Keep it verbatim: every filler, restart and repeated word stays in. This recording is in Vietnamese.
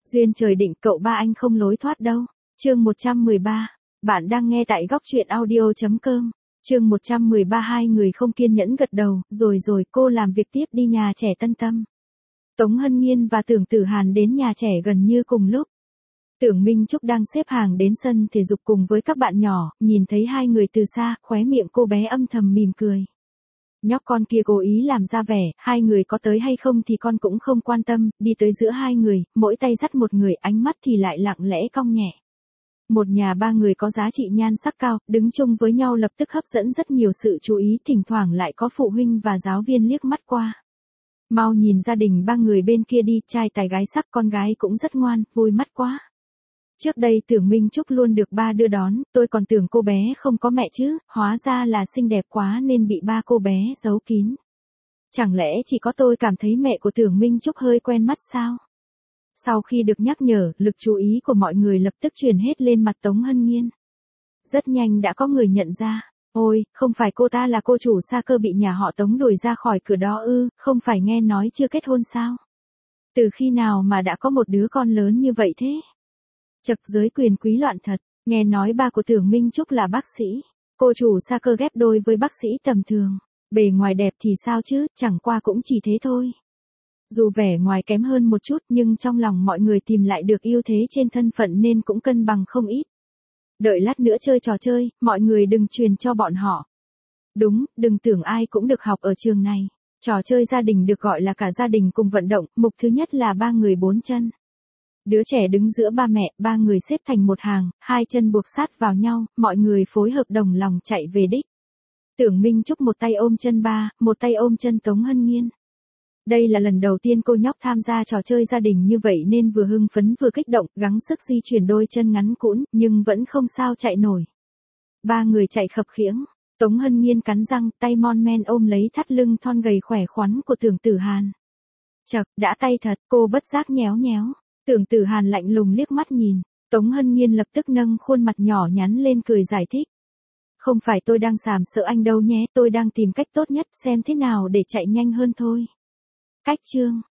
Duyên trời định cậu ba anh không lối thoát đâu. Chương một trăm mười ba. Bạn đang nghe tại góc truyện audio chấm com. Chương một trăm mười ba. Hai người không kiên nhẫn gật đầu, rồi rồi cô làm việc tiếp đi nhà trẻ Tân Tâm. Tống Hân Nhiên và Tưởng Tử Hàn đến nhà trẻ gần như cùng lúc. Tưởng Minh Trúc đang xếp hàng đến sân thể dục cùng với các bạn nhỏ, nhìn thấy hai người từ xa, khóe miệng cô bé âm thầm mỉm cười. Nhóc con kia cố ý làm ra vẻ, hai người có tới hay không thì con cũng không quan tâm, đi tới giữa hai người, mỗi tay dắt một người, ánh mắt thì lại lặng lẽ cong nhẹ. Một nhà ba người có giá trị nhan sắc cao, đứng chung với nhau lập tức hấp dẫn rất nhiều sự chú ý, thỉnh thoảng lại có phụ huynh và giáo viên liếc mắt qua. Mau nhìn gia đình ba người bên kia đi, trai tài gái sắc, con gái cũng rất ngoan, vui mắt quá. Trước đây Tưởng Minh Trúc luôn được ba đưa đón, tôi còn tưởng cô bé không có mẹ chứ, hóa ra là xinh đẹp quá nên bị ba cô bé giấu kín. Chẳng lẽ chỉ có tôi cảm thấy mẹ của Tưởng Minh Trúc hơi quen mắt sao? Sau khi được nhắc nhở, lực chú ý của mọi người lập tức chuyển hết lên mặt Tống Hân Nhiên. Rất nhanh đã có người nhận ra, ôi, không phải cô ta là cô chủ Sa Cơ bị nhà họ Tống đuổi ra khỏi cửa đó ư, không phải nghe nói chưa kết hôn sao? Từ khi nào mà đã có một đứa con lớn như vậy thế? Chật, giới quyền quý loạn thật, nghe nói ba của Tưởng Minh Trúc là bác sĩ, cô chủ Sa Cơ ghép đôi với bác sĩ tầm thường, bề ngoài đẹp thì sao chứ, chẳng qua cũng chỉ thế thôi. Dù vẻ ngoài kém hơn một chút nhưng trong lòng mọi người tìm lại được ưu thế trên thân phận nên cũng cân bằng không ít. Đợi lát nữa chơi trò chơi, mọi người đừng truyền cho bọn họ. Đúng, đừng tưởng ai cũng được học ở trường này. Trò chơi gia đình được gọi là cả gia đình cùng vận động, mục thứ nhất là ba người bốn chân. Đứa trẻ đứng giữa ba mẹ, ba người xếp thành một hàng, hai chân buộc sát vào nhau, mọi người phối hợp đồng lòng chạy về đích. Tưởng Minh Trúc một tay ôm chân ba, một tay ôm chân Tống Hân Nhiên. Đây là lần đầu tiên cô nhóc tham gia trò chơi gia đình như vậy nên vừa hưng phấn vừa kích động, gắng sức di chuyển đôi chân ngắn cũn, nhưng vẫn không sao chạy nổi. Ba người chạy khập khiễng, Tống Hân Nhiên cắn răng, tay mon men ôm lấy thắt lưng thon gầy khỏe khoắn của Tưởng Tử Hàn. Chật, đã tay thật, cô bất giác nhéo nhéo. Tưởng Tử Hàn lạnh lùng liếc mắt nhìn, Tống Hân Nhiên lập tức nâng khuôn mặt nhỏ nhắn lên cười giải thích. Không phải tôi đang sàm sợ anh đâu nhé, tôi đang tìm cách tốt nhất xem thế nào để chạy nhanh hơn thôi. Cách chương,